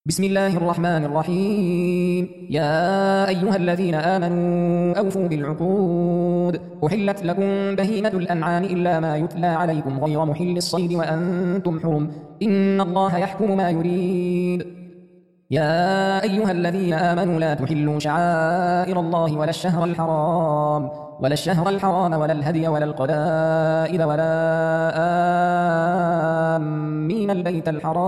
بسم الله الرحمن الرحيم. يا أيها الذين آمنوا أوفوا بالعقود. أحلت لكم بهيمة الأنعام إلا ما يتلى عليكم غير محل الصيد وأنتم حرم، إن الله يحكم ما يريد. يا أيها الذين آمنوا لا تحلوا شعائر الله ولا الشهر الحرام ولا الهدي ولا القلائد ولا آمين البيت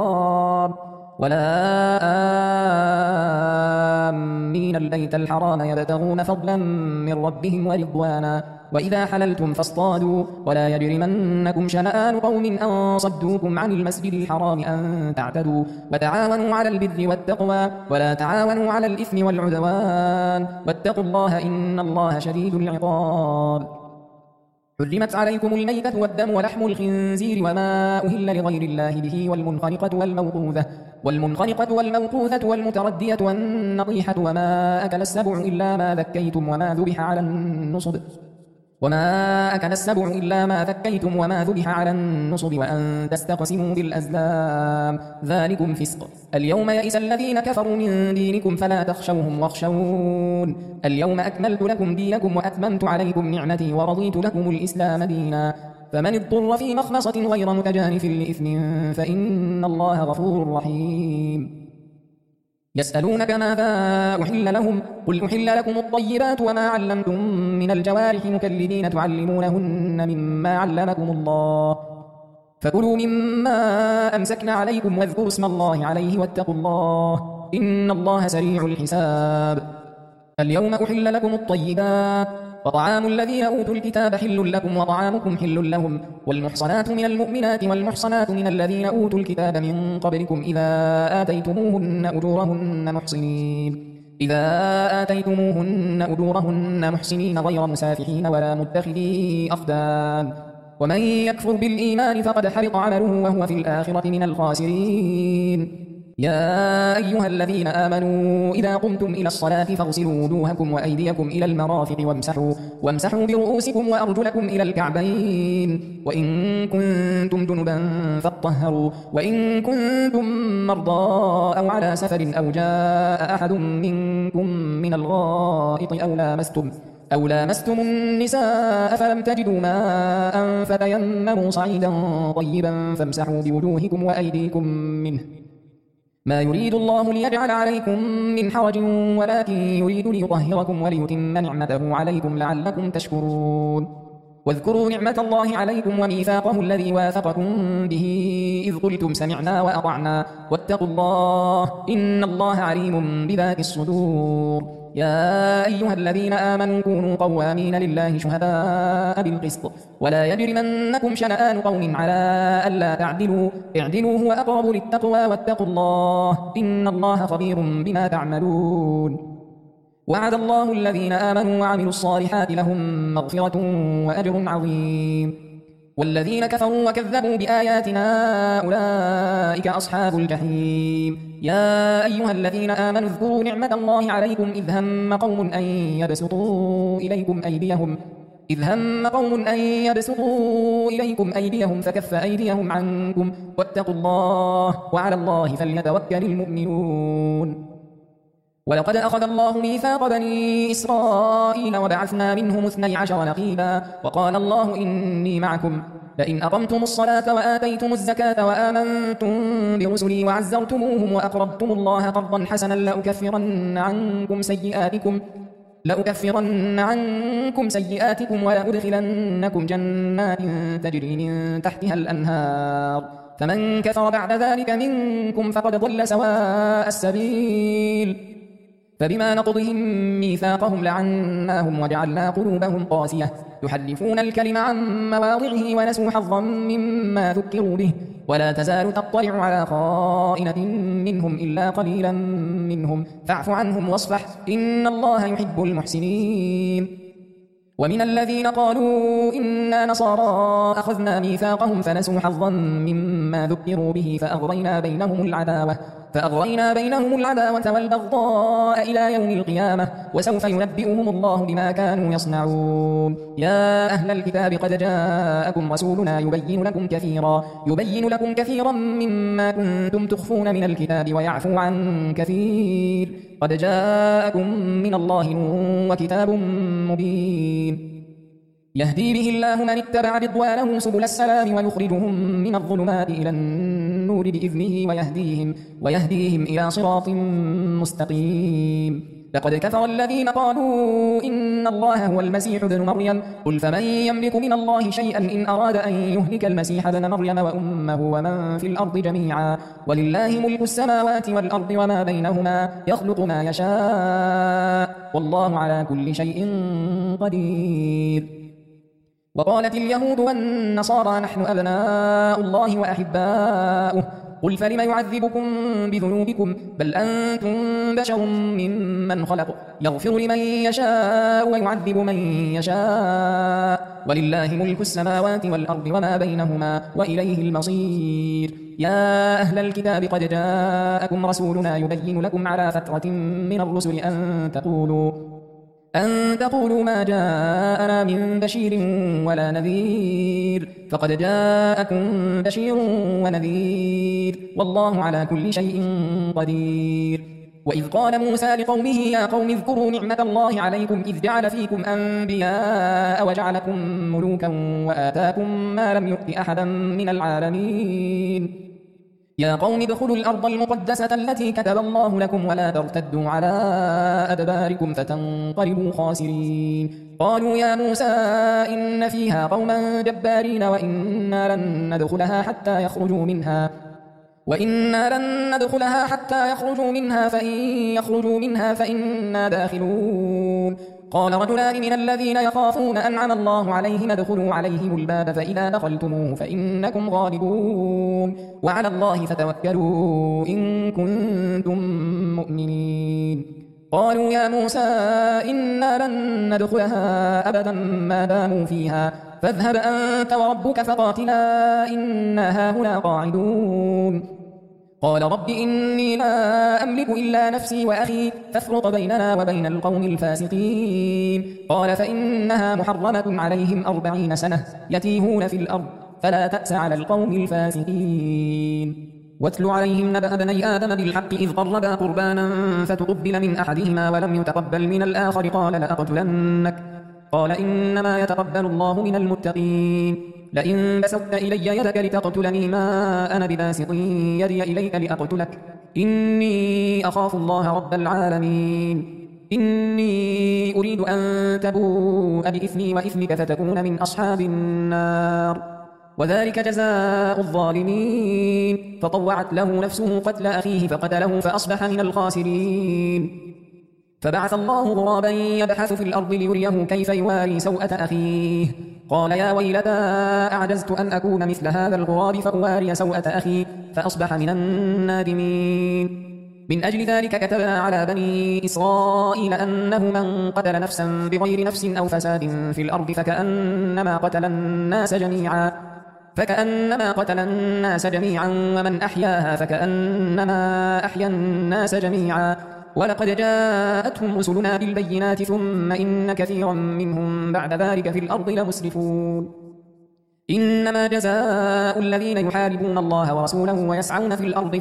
الحرام يبتغون فضلا من ربهم ورضوانا. وإذا حللتم فاصطادوا ولا يجرمنكم شنآن قوم أن صدوكم عن المسجد الحرام أن تعتدوا وتعاونوا على البر والتقوى ولا تعاونوا على الإثم والعدوان واتقوا الله إن الله شديد العقاب. حرمت عليكم الميتة والدم ولحم الخنزير وما أهل لغير الله به والمنخنقة والموقوذة والمتردية والنطيحة وما أكل السبع إلا ما ذكيتم وما ذبح على النصب وأن تستقسموا بالأزلام ذلكم فسق. اليوم يئس الذين كفروا من دينكم فلا تخشوهم واخشون. اليوم أكملت لكم دينكم وأتممت عليكم نعمتي ورضيت لكم الإسلام دينا. فمن اضطر في مخمصة غير متجانف لإثم فإن الله غفور رحيم. يسألونك ماذا أحل لهم قل أحل لكم الطيبات وما علمتم من الجوارح مكلبين تعلمونهن مما علمكم الله فكلوا مما أمسكن عليكم واذكروا اسم الله عليه واتقوا الله إن الله سريع الحساب. اليوم أحل لكم الطيبات وطعام الذين أوتوا الكتاب حل لكم وطعامكم حل لهم والمحصنات من المؤمنات والمحصنات من الذين أوتوا الكتاب من قبلكم إذا آتيتموهن أجورهن محسنين غير مسافحين ولا متخذي أخدان ومن يكفر بالإيمان فقد حبط عمله وهو في الآخرة من الخاسرين. يا أيها الذين آمنوا إذا قمتم إلى الصلاة فاغسلوا وجوهكم وأيديكم إلى المرافق وامسحوا برؤوسكم وأرجلكم إلى الكعبين وإن كنتم جنبا فاطهروا وإن كنتم مرضى أو على سفر أو جاء أحد منكم من الغائط أو لامستم النساء فلم تجدوا ماء فتيمموا صعيدا طيبا فامسحوا بوجوهكم وأيديكم منه ما يريد الله ليجعل عليكم من حرج ولكن يريد ليطهركم وليتم نعمته عليكم لعلكم تشكرون. واذكروا نعمة الله عليكم وميثاقه الذي واثقكم به إذ قلتم سمعنا وأطعنا واتقوا الله إن الله عليم بذات الصدور. يا أيها الذين آمنوا كونوا قوامين لله شهداء بالقسط ولا يجرمنكم شنآن قوم على ألا تعدلوا اعدلوا هو أقرب للتقوى واتقوا الله إن الله خبير بما تعملون. وعد الله الذين آمنوا وعملوا الصالحات لهم مغفرة وأجر عظيم والذين كفروا وكذبوا بآياتنا أولئك أصحاب الجحيم. يا أيها الذين آمنوا اذكروا نعمة الله عليكم إذ هم قوم أن يبسطوا إليكم أيديهم فكف أيديهم عنكم واتقوا الله وعلى الله فليتوكل المؤمنون. ولقد أخذ الله ميثاق بني إسرائيل وبعثنا منهم 12 نقيبا وقال الله إني معكم لئن أقمتم الصلاة وآتيتم الزكاة وآمنتم برسلي وعزرتموهم وأقرضتم الله قرضا حسنا لأكفرن عنكم سيئاتكم ولأدخلنكم جنات تجري من تحتها الأنهار فمن كفر بعد ذلك منكم فقد ضل سواء السبيل. فبما نقضهم ميثاقهم لعناهم وجعلنا قلوبهم قاسية يحرفون الكلم عن مواضعه ونسوا حظا مما ذكروا به ولا تزال تطلع على خائنة منهم إلا قليلا منهم فاعف عنهم واصفح إن الله يحب المحسنين. ومن الذين قالوا إنا نصارى أخذنا ميثاقهم فنسوا حظا مما ذكروا به فأغرينا بينهم العداوة والبغضاء إلى يوم القيامة وسوف ينبئهم الله بما كانوا يصنعون. يا أهل الكتاب قد جاءكم رسولنا يبين لكم كثيرا مما كنتم تخفون من الكتاب ويعفو عن كثير. قد جاءكم من الله نور وكتاب مبين يهدي به الله من اتبع رضوانه سبل السلام ويخرجهم من الظلمات إلى النور بإذنه ويهديهم إلى صراط مستقيم. لقد كفر الذين قالوا إن الله هو المسيح ابن مريم قل فمن يملك من الله شيئا إن أراد أن يهلك المسيح ابن مريم وأمه ومن في الأرض جميعا ولله ملك السماوات والأرض وما بينهما يخلق ما يشاء والله على كل شيء قدير. وقالت اليهود والنصارى نحن أبناء الله وأحباؤه قل فلم يعذبكم بذنوبكم بل أنتم بشر ممن خلق يغفر لمن يشاء ويعذب من يشاء ولله ملك السماوات والأرض وما بينهما وإليه المصير. يا أهل الكتاب قد جاءكم رسولنا يبين لكم على فترة من الرسل أن تقولوا ما جاءنا من بشير ولا نذير فقد جاءكم بشير ونذير والله على كل شيء قدير. وإذ قال موسى لقومه يا قوم اذكروا نعمة الله عليكم إذ جعل فيكم أنبياء وجعلكم ملوكا وآتاكم ما لم يؤت أحدا من العالمين. يا قوم ادخلوا الأرض المقدسة التي كتب الله لكم ولا ترتدوا على أدباركم فتنقلبوا خاسرين. قالوا يا موسى إن فيها قوما جبارين وإنا لن ندخلها حتى يخرجوا منها فإن يخرجوا منها فإنا داخلون. قال رجلان من الذين يخافون أنعم الله عليهم ادخلوا عليهم الباب فإذا دخلتموه فإنكم غالبون وعلى الله فتوكلوا إن كنتم مؤمنين. قالوا يا موسى إنا لن ندخلها أبدا ما داموا فيها فاذهب أنت وربك فقاتلا إنا هاهنا قاعدون. قال رب إني لا أملك إلا نفسي وأخي فافرق بيننا وبين القوم الفاسقين. قال فإنها محرمة عليهم 40 سنة يتيهون في الأرض فلا تأس على القوم الفاسقين. واتل عليهم نبأ ابني آدم بالحق إذ قربا قربانا فتقبل من أحدهما ولم يتقبل من الآخر قال لأقتلنك قال إنما يتقبل الله من المتقين. لئن بسطت إلي يدك لتقتلني ما أنا بباسط يدي إليك لأقتلك إني أخاف الله رب العالمين. إني أريد أن تبوء بإثمي وإثمك فتكون من أصحاب النار وذلك جزاء الظالمين. فطوعت له نفسه قتل أخيه فقتله فأصبح من الخاسرين. فبعث الله غرابا يبحث في الأرض ليريه كيف يواري سوءة أخيه قال يا ويلتى أعجزت أن أكون مثل هذا الغراب فأواري سوءة أخي فأصبح من النادمين. من أجل ذلك كتبنا على بني إسرائيل أنه من قتل نفسا بغير نفس أو فساد في الأرض فكأنما قتل الناس جميعا ومن أحياها فكأنما أحيا الناس جميعا. ولقد جاءتهم رسلنا بالبينات ثم إن كثيرا منهم بعد ذلك في الأرض لمسرفون. إنما جزاء الذين يحاربون الله ورسوله ويسعون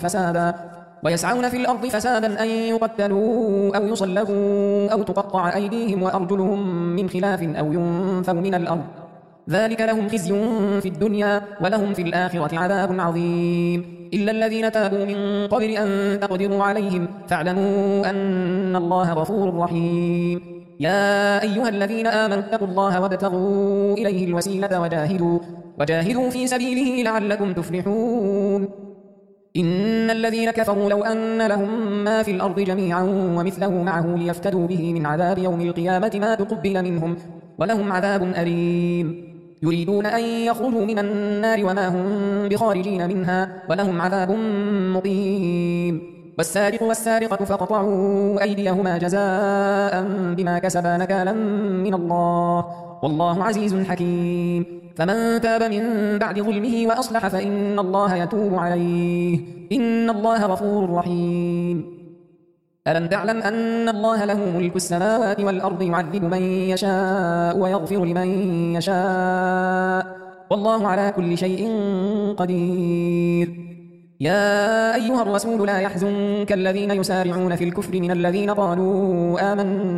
في الأرض فسادا أن يقتلوا أو يصلبوا أو تقطع أيديهم وأرجلهم من خلاف أو ينفوا من الأرض ذلك لهم خزي في الدنيا ولهم في الآخرة عذاب عظيم. إلا الذين تابوا من قبل أن تقدروا عليهم فاعلموا أن الله غفور رحيم. يا أيها الذين آمنوا اتقوا الله وابتغوا إليه الوسيلة وجاهدوا في سبيله لعلكم تفلحون. إن الذين كفروا لو أن لهم ما في الأرض جميعا ومثله معه ليفتدوا به من عذاب يوم القيامة ما تقبل منهم ولهم عذاب أليم. يريدون أن يخرجوا من النار وما هم بخارجين منها ولهم عذاب مقيم. والسارق والسارقة فاقطعوا أيديهما جزاء بما كسبا نكالا من الله والله عزيز حكيم. فمن تاب من بعد ظلمه وأصلح فإن الله يتوب عليه إن الله غفور رحيم. ألم تعلم أن الله له ملك السماوات والأرض يعذب من يشاء ويغفر لمن يشاء والله على كل شيء قدير. يا أيها الرسول لا يحزنك الذين يسارعون في الكفر من الذين قالوا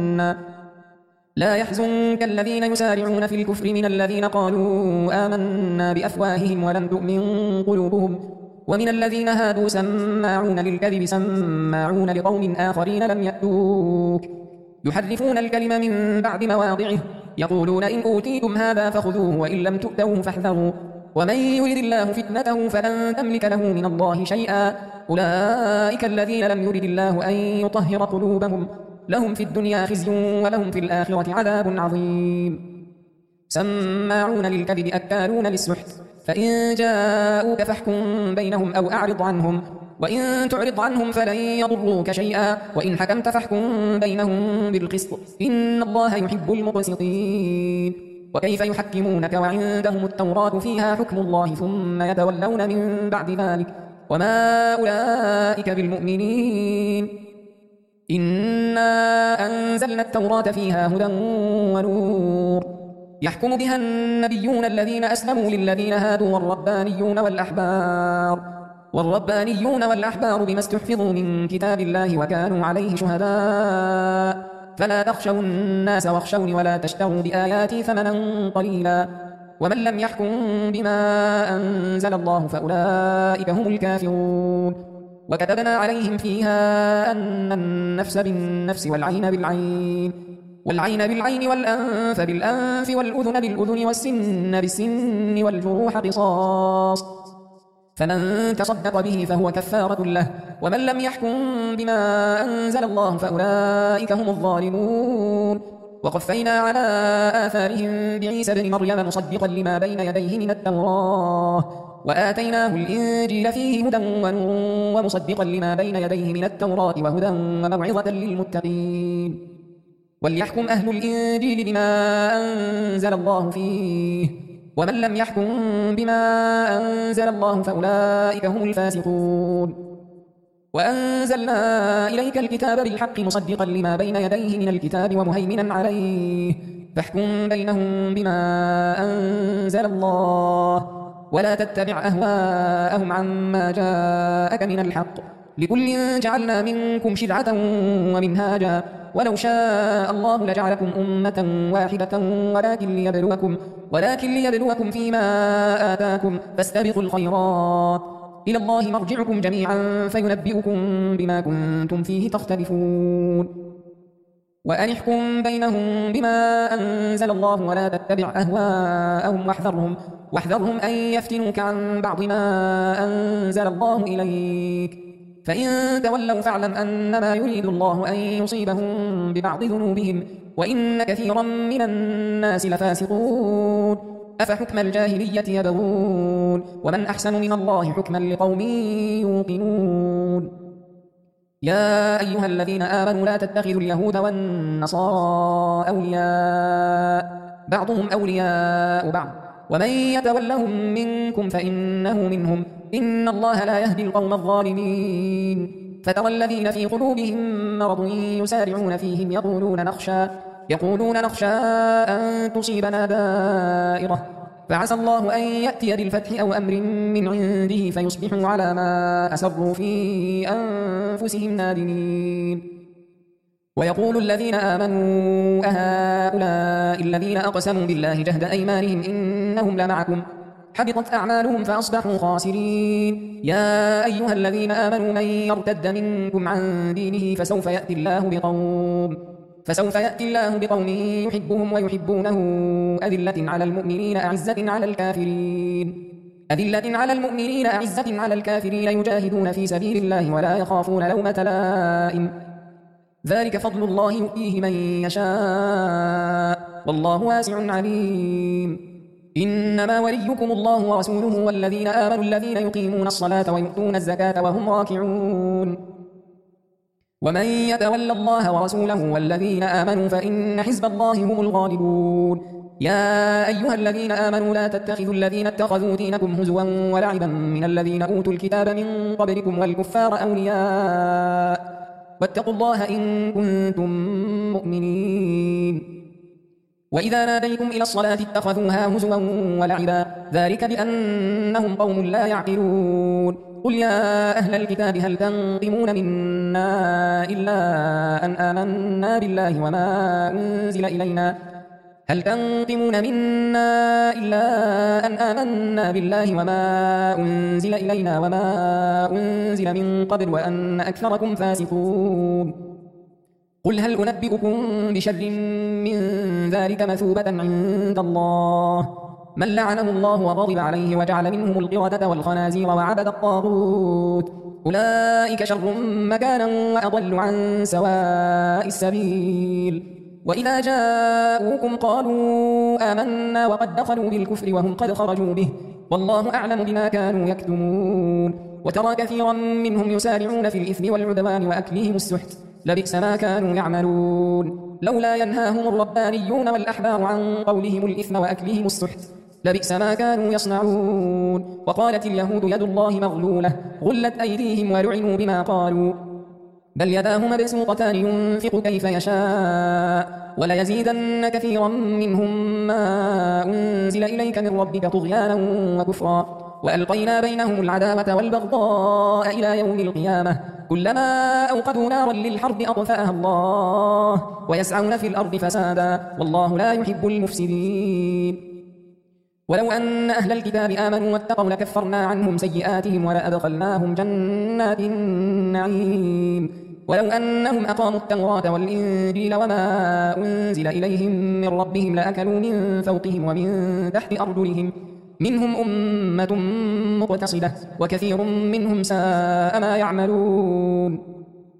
آمنا بأفواههم ولم تؤمن قلوبهم ومن الذين هادوا سماعون للكذب سماعون لقوم آخرين لم يأتوك يحرفون الكلم من بعد مواضعه يقولون إن أوتيتم هذا فخذوه وإن لم تؤتوه فاحذروا ومن يرد الله فتنته فلن تملك له من الله شيئا أولئك الذين لم يرد الله أن يطهر قلوبهم لهم في الدنيا خزي ولهم في الآخرة عذاب عظيم. سماعون للكذب أكالون للسحت فإن جاءوك فاحكم بينهم أو أعرض عنهم وإن تعرض عنهم فلن يضروك شيئا وإن حكمت فاحكم بينهم بالقسط إن الله يحب المقسطين. وكيف يحكمونك وعندهم التوراة فيها حكم الله ثم يتولون من بعد ذلك وما أولئك بالمؤمنين. إنا أنزلنا التوراة فيها هدى ونور يحكم بها النبيون الذين أسلموا للذين هادوا والربانيون والأحبار بما استحفظوا من كتاب الله وكانوا عليه شهداء فلا تخشوا الناس واخشوني ولا تشتروا بآياتي ثمنا قليلا ومن لم يحكم بما أنزل الله فأولئك هم الكافرون. وكتبنا عليهم فيها أن النفس بالنفس والعين بالعين والأنف بالأنف والأذن بالأذن والسن بالسن والجروح قصاص فمن تصدق به فهو كفارة له ومن لم يحكم بما أنزل الله فأولئك هم الظالمون. وقفينا على آثارهم بعيسى بن مريم مصدقا لما بين يديه من التوراة وآتيناه الإنجيل فيه هدى ونور ومصدقا لما بين يديه من التوراة وهدى وموعظة للمتقين. وليحكم أهل الإنجيل بما أنزل الله فيه ومن لم يحكم بما أنزل الله فأولئك هم الفاسقون. وأنزلنا إليك الكتاب بالحق مصدقا لما بين يديه من الكتاب ومهيمنا عليه فاحكم بينهم بما أنزل الله ولا تتبع أهواءهم عما جاءك من الحق لكل جعلنا منكم شرعة ومنهاجا ولو شاء الله لجعلكم أمة واحدة ولكن ليبلوكم فيما آتاكم فاستبقوا الخيرات إلى الله مرجعكم جميعا فينبئكم بما كنتم فيه تختلفون. وأن احكم بينهم بما أنزل الله ولا تتبع أهواءهم واحذرهم أن يفتنوك عن بعض ما أنزل الله إليك فإن تولوا فاعلم أنما يريد الله أن يصيبهم ببعض ذنوبهم وإن كثيرا من الناس لفاسقون. أفحكم الجاهلية يبغون ومن أحسن من الله حكما لقوم يوقنون. يا أيها الذين آمنوا لا تتخذوا اليهود والنصارى أولياء بعضهم أولياء بعض ومن يتولهم منكم فإنه منهم إن الله لا يهدي القوم الظالمين. فترى الذين في قلوبهم مرض يسارعون فيهم يقولون نخشى أن تصيبنا دائرة فعسى الله أن يأتي بالفتح أو أمر من عنده فيصبحوا على ما أسروا في أنفسهم نادمين. ويقول الذين آمنوا أهؤلاء الذين أقسموا بالله جهد أيمانهم إنهم لمعكم حبطت أعمالهم فأصبحوا خاسرين. يا أيها الذين آمنوا من يرتد منكم عن دينه فسوف يأتي الله بقوم يحبهم ويحبونه أذلة على المؤمنين أعزة على الكافرين يجاهدون في سبيل الله ولا يخافون لومة لائم ذلك فضل الله يؤتيه من يشاء والله واسع عليم. إنما وليكم الله ورسوله والذين آمنوا الذين يقيمون الصلاة ويؤتون الزكاة وهم راكعون. ومن يتول الله ورسوله والذين آمنوا فإن حزب الله هم الغالبون يا أيها الذين آمنوا لا تتخذوا الذين اتخذوا دينكم هزوا ولعبا من الذين أوتوا الكتاب من قبلكم والكفار أولياء واتقوا الله إن كنتم مؤمنين وإذا ناديتم إلى الصلاة اتخذوها هزوا ولعبا ذلك بأنهم قوم لا يعقلون قل يا أهل الكتاب هل تنقمون منا إلا أن آمنا بالله وما أنزل إلينا وما أنزل من قبل وأن أكثركم فاسقون قل هل أنبئكم بشر من ذلك مثوبة عند الله من لعنه الله وغضب عليه وجعل منهم القردة والخنازير وعبد الطاغوت أولئك شر مكانا وأضل عن سواء السبيل وإذا جاءوكم قالوا آمنا وقد دخلوا بالكفر وهم قد خرجوا به والله أعلم بما كانوا يكتمون وترى كثيرا منهم يسارعون في الإثم والعدوان وأكلهم السحت لبئس ما كانوا يعملون لولا ينهاهم الربانيون والأحبار عن قولهم الإثم وأكلهم السحت لبئس ما كانوا يصنعون وقالت اليهود يد الله مغلولة غلت أيديهم ولعنوا بما قالوا بل يداه مبسوطتان ينفق كيف يشاء وليزيدن كثيرا منهم ما أنزل إليك من ربك طغيانا وكفرا وألقينا بينهم العداوة والبغضاء إلى يوم القيامة كلما أوقدوا نارا للحرب أطفأها الله ويسعون في الأرض فسادا والله لا يحب المفسدين ولو أن أهل الكتاب آمنوا واتقوا لكفرنا عنهم سيئاتهم ولأدخلناهم جنات النعيم ولو أنهم أقاموا التوراة والإنجيل وما أنزل إليهم من ربهم لأكلوا من فوقهم ومن تحت أرجلهم منهم أمة مقتصدة وكثير منهم ساء ما يعملون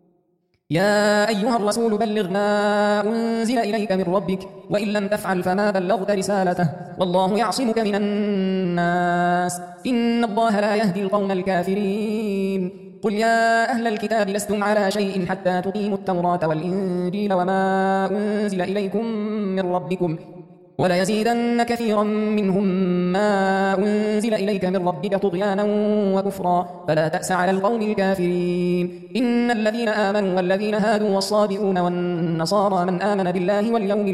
يا أيها الرسول بلغ ما أنزل إليك من ربك وإن لم تفعل فما بلغت رسالته والله يعصمك من الناس إن الله لا يهدي القوم الكافرين قل يا أهل الكتاب لستم على شيء حتى تقيموا التوراة والإنجيل وما أنزل إليكم من ربكم وليزيدن كثيرا منهم ما أنزل إليك من ربك طغيانا وكفرا فلا تأس على القوم الكافرين إن الذين آمنوا والذين هادوا والصابئون والنصارى من آمن بالله واليوم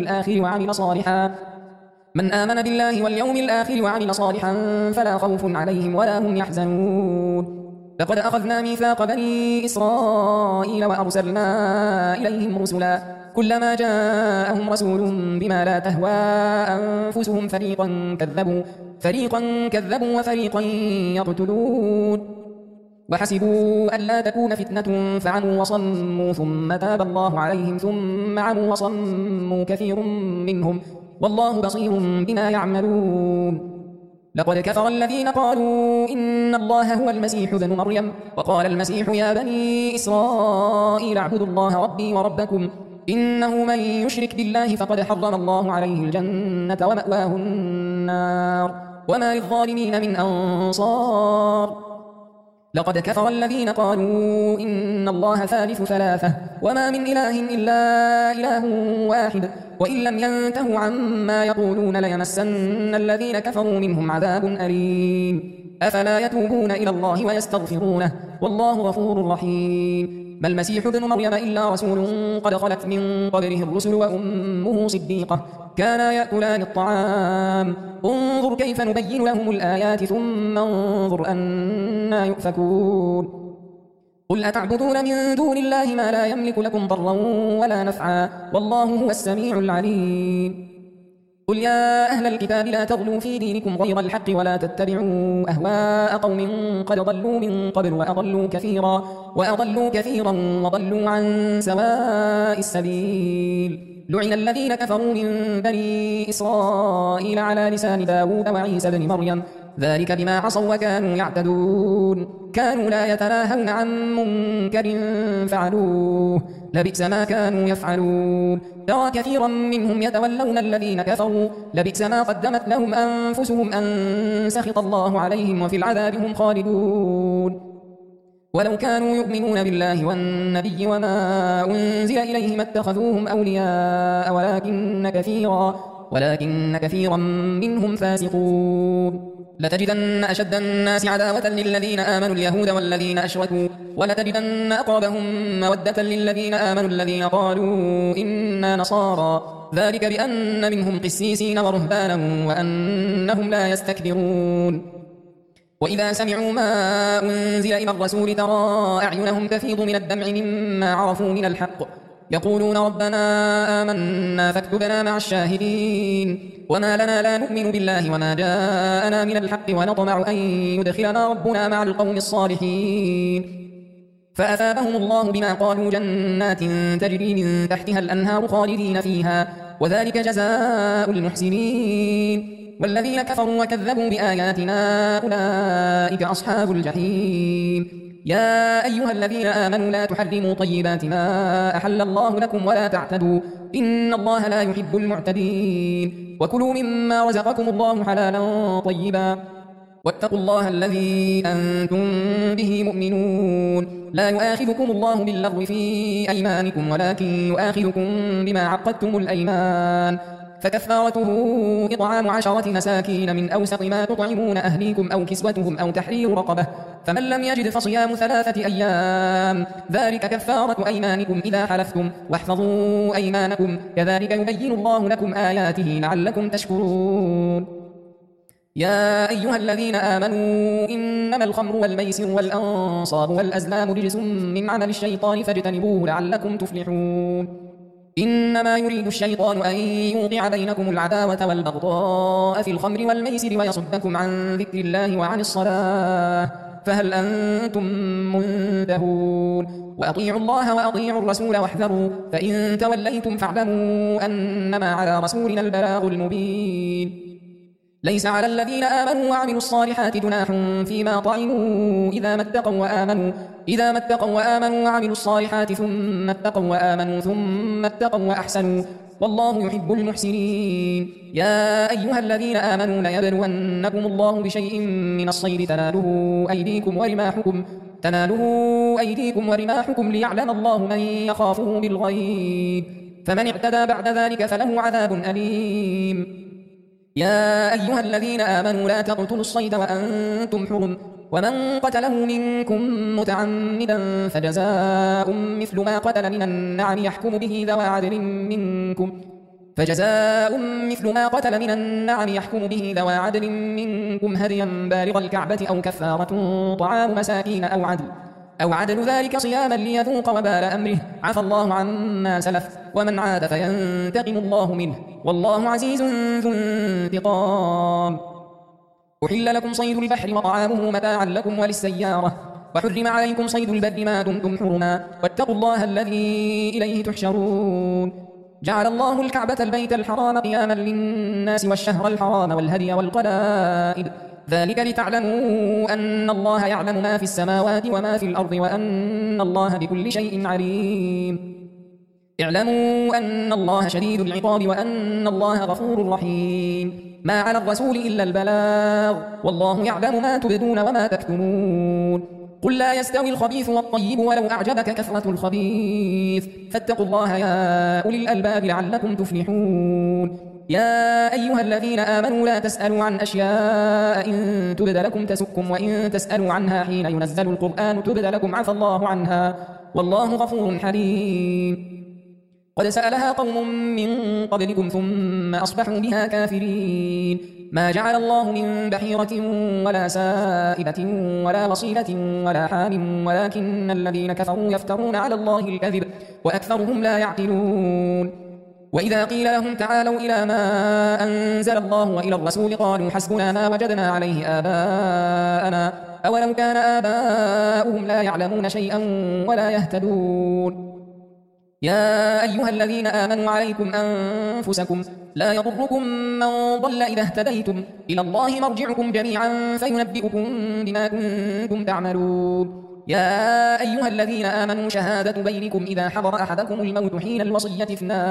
الآخر وعمل صالحا فلا خوف عليهم ولا هم يحزنون لقد أخذنا ميثاق بني إسرائيل وأرسلنا إليهم رسلا كلما جاءهم رسول بما لا تهوى أنفسهم فريقا كذبوا وفريقا يقتلون وحسبوا ألا تكون فتنة فعموا وصموا ثم تاب الله عليهم ثم عموا وصموا كثير منهم والله بصير بما يعملون لقد كفر الذين قالوا إن الله هو المسيح ابن مريم وقال المسيح يا بني إسرائيل اعبدوا الله ربي وربكم إنه من يشرك بالله فقد حرم الله عليه الجنة ومأواه النار وما للظالمين من أنصار لقد كفر الذين قالوا إن الله ثالث ثلاثة وما من إله إلا إله واحد وإن لم ينتهوا عما يقولون ليمسن الذين كفروا منهم عذاب أليم أفلا يتوبون إلى الله ويستغفرونه والله غفور رحيم ما المسيح ابن مريم إلا رسول قد خلت من قبله الرسل وأمه صديقة كانا يأكلان الطعام انظر كيف نبين لهم الآيات ثم انظر أنا يؤفكون قل أتعبدون من دون الله ما لا يملك لكم ضرا ولا نفعا والله هو السميع العليم قل يا أهل الكتاب لا تغلوا في دينكم غير الحق ولا تتبعوا أهواء قوم قد ضلوا من قبل وأضلوا كثيرا وضلوا عن سواء السبيل لعن الذين كفروا من بني إسرائيل على لسان داود وعيسى بن مريم ذلك بما عصوا وكانوا يعتدون كانوا لا يتناهون عن منكر فعلوه لبئس ما كانوا يفعلون ترى كثيرا منهم يتولون الذين كفروا لبئس ما قدمت لهم أنفسهم أن سخط الله عليهم وفي العذاب هم خالدون ولو كانوا يؤمنون بالله والنبي وما أنزل إليه ما اتخذوهم أولياء ولكن كثيرا منهم فاسقون. لتجدن أشد الناس عداوة للذين آمنوا اليهود والذين أشركوا، ولتجدن أقربهم مودة للذين آمنوا الذين قالوا إنا نصارى، ذلك بأن منهم قسيسين ورهبانا وأنهم لا يستكبرون. وإذا سمعوا ما أنزل إلى الرسول ترى أعينهم تفيض من الدمع مما عرفوا من الحق، يقولون ربنا آمنا فاكتبنا مع الشاهدين. وما لنا لا نؤمن بالله وما جاءنا من الحق ونطمع أن يدخلنا ربنا مع القوم الصالحين. فأثابهم الله بما قالوا جنات تجري من تحتها الأنهار خالدين فيها، وذلك جزاء المحسنين. والذين كفروا وكذبوا بآياتنا أولئك أصحاب الجحيم. يا أيها الذين آمنوا لا تحرموا طيبات ما أحل الله لكم ولا تعتدوا إن الله لا يحب المعتدين. وكلوا مما رزقكم الله حلالا طيبا واتقوا الله الذي أنتم به مؤمنون. لا يؤاخذكم الله باللغو في أيمانكم ولكن يؤاخذكم بما عقدتم الأيمان، فكفارته إطعام 10 مساكين من أوسط ما تطعمون أهليكم أو كسوتهم أو تحرير رقبة، فمن لم يجد فصيام 3 أيام، ذلك كفارة أيمانكم إذا حلفتم، واحفظوا أيمانكم، كذلك يبين الله لكم آياته لعلكم تشكرون. يا أيها الذين آمنوا إنما الخمر والميسر والأنصاب والأزلام رجس من عمل الشيطان فاجتنبوه لعلكم تفلحون. إنما يريد الشيطان أن يوقع بينكم العداوة والبغضاء في الخمر والميسر ويصدكم عن ذكر الله وعن الصلاة، فهل أنتم منتهون؟ وأطيعوا الله وأطيعوا الرسول واحذروا، فإن توليتم فاعلموا أنما على رسولنا البلاغ المبين. ليس على الذين آمنوا وعملوا الصالحات جناح فيما طعموا إذا ما اتقوا وآمنوا وعملوا الصالحات ثم اتقوا وأحسنوا، والله يحب المحسنين. يا أيها الذين آمنوا ليبلونكم الله بشيء من الصيد تناله أيديكم ورماحكم ليعلم الله من يخافه بالغيب، فمن اعتدى بعد ذلك فله عذاب أليم. يا أيها الذين آمنوا لا تقتلوا الصيد وأنتم حرم، ومن قتله منكم متعمدا فجزاء مثل ما قتل من النعم يحكم به ذوى عدل منكم هديا بالغ الكعبة أو كفارة طعام مساكين أو عدل ذلك صياما ليذوق وبال أمره، عفى الله عما سلف، ومن عاد فينتقم الله منه، والله عزيز ذو انتقام. أحل لكم صيد البحر وطعامه متاعا لكم وللسيارة، وحرم عليكم صيد البر ما دمتم حرما، واتقوا الله الذي إليه تحشرون. جعل الله الكعبة البيت الحرام قياما للناس والشهر الحرام والهدي والقلائد، ذلك لتعلموا أن الله يعلم ما في السماوات وما في الأرض وأن الله بكل شيء عليم. اعلموا أن الله شديد العقاب وأن الله غفور رحيم. ما على الرسول إلا البلاغ، والله يعلم ما تبدون وما تكتمون. قل لا يستوي الخبيث والطيب ولو أعجبك كثرة الخبيث، فاتقوا الله يا أولي الألباب لعلكم تفلحون. يا أيها الذين آمنوا لا تسألوا عن أشياء إن تبد لكم تسؤكم، وإن تسألوا عنها حين ينزل القرآن تبد لكم عفى الله عنها، والله غفور حليم. قد سألها قوم من قبلكم ثم أصبحوا بها كافرين. ما جعل الله من بحيرة ولا سائبة ولا وصيلة ولا حام، ولكن الذين كفروا يفترون على الله الكذب وأكثرهم لا يعقلون. وإذا قيل لهم تعالوا إلى ما أنزل الله وإلى الرسول قالوا حسبنا ما وجدنا عليه آباءنا، أولو كان آباؤهم لا يعلمون شيئا ولا يهتدون. يا أيها الذين آمنوا عليكم أنفسكم لا يضركم من ضل إذا اهتديتم، إلى الله مرجعكم جميعا فينبئكم بما كنتم تعملون. يا أيها الذين آمنوا شهادة بينكم إذا حضر أحدكم الموت حين الوصية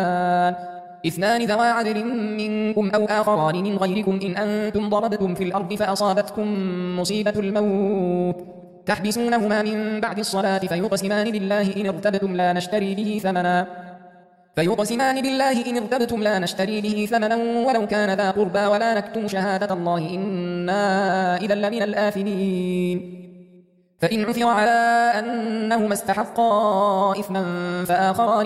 اثنان ذوى عدل منكم أو آخران من غيركم إن أنتم ضربتم في الأرض فأصابتكم مصيبة الموت تحبسونهما من بعد الصلاة فيقسمان بالله إن ارتبتم لا نشتري به ثمنا ولو كان ذا قربى ولا نكتم شهادة الله إنا إذا لمن الآثمين فإن عثر على أنهما استحقا إثما فآخران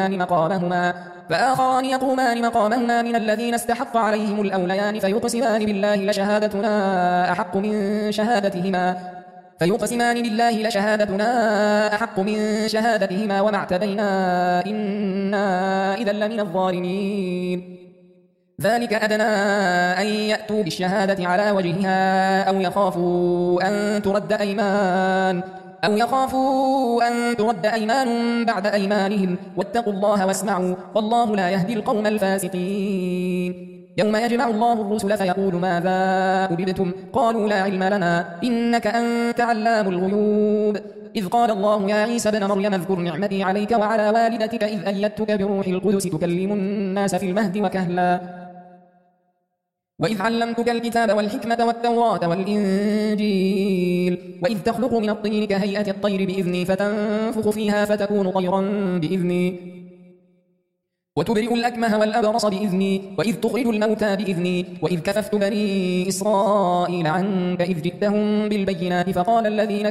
يقومان مقامهما من الذين استحق عليهم الأوليان فيقسمان بالله لشهادتنا أحق من شهادتهما وما اعتدينا إنا إذا لمن الظالمين ذلك أدنى أن يأتوا بالشهادة على وجهها أو يخافوا أن ترد أيمان بعد أيمانهم واتقوا الله واسمعوا والله لا يهدي القوم الفاسقين يوم يجمع الله الرسل فيقول ماذا أجبتم قالوا لا علم لنا إنك أنت علام الغيوب إذ قال الله يا عيسى ابن مريم اذكر نعمتي عليك وعلى والدتك إذ أيدتك بروح القدس تكلم الناس في المهد وكهلا وإذ علمتك الكتاب والحكمة والتوراة والإنجيل وإذ تخلق من الطين كهيئة الطير بإذني فتنفخ فيها فتكون طيرا بإذني وتبرئ الأكمه والأبرص بإذني وإذ تخرج الموتى بإذني وإذ كففت بني إسرائيل عنك إذ جئتهم بالبينات فقال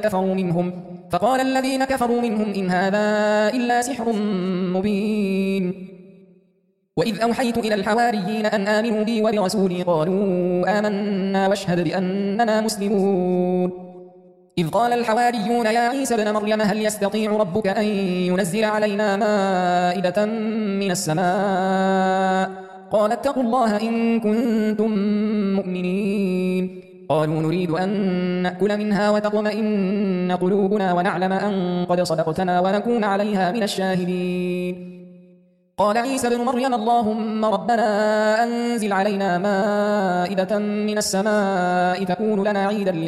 الذين كفروا منهم إن هذا إلا سحر مبين وإذ أوحيت إلى الحواريين أن آمنوا بي وبرسولي قالوا آمنا واشهد بأننا مسلمون إذ قال الحواريون يا عيسى ابن مريم هل يستطيع ربك أن ينزل علينا مائدة من السماء قال اتقوا الله إن كنتم مؤمنين قالوا نريد أن نأكل منها وتطمئن قلوبنا ونعلم أن قد صدقتنا ونكون عليها من الشاهدين قال عيسى ابن مريم اللهم ربنا أنزل علينا مائدة من السماء تكون لنا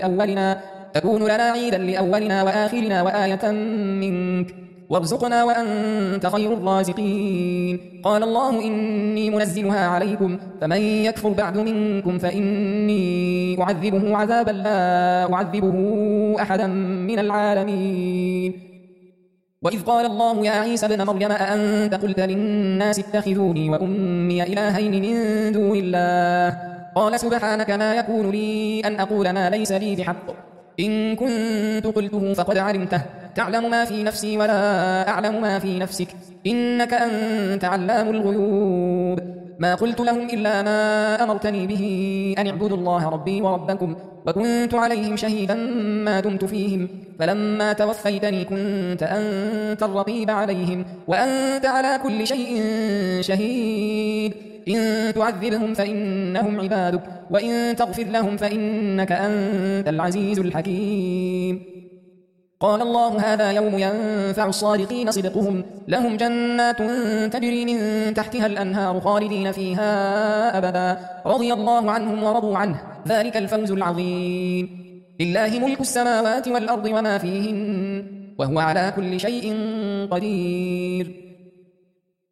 عيدا لأولنا وآخرنا وآية منك وارزقنا وأنت خير الرازقين قال الله إني منزلها عليكم فمن يكفر بعد منكم فإني أعذبه عذابا لا أعذبه أحدا من العالمين وإذ قال الله يا عيسى ابن مريم أأنت قلت للناس اتخذوني وأمي إلهين من دون الله قال سبحانك ما يكون لي أن أقول ما ليس لي بحق إن كنت قلته فقد علمته تعلم ما في نفسي ولا أعلم ما في نفسك إنك أنت علام الغيوب ما قلت لهم إلا ما أمرتني به أن اعبدوا الله ربي وربكم وكنت عليهم شهيدا ما دمت فيهم فلما توفيتني كنت أنت الرقيب عليهم وأنت على كل شيء شهيد إن تعذبهم فإنهم عبادك وإن تغفر لهم فإنك أنت العزيز الحكيم قال الله هذا يوم ينفع الصادقين صدقهم لهم جنات تجري من تحتها الأنهار خالدين فيها أبدا رضي الله عنهم ورضوا عنه ذلك الفوز العظيم لله ملك السماوات والأرض وما فيهن وهو على كل شيء قدير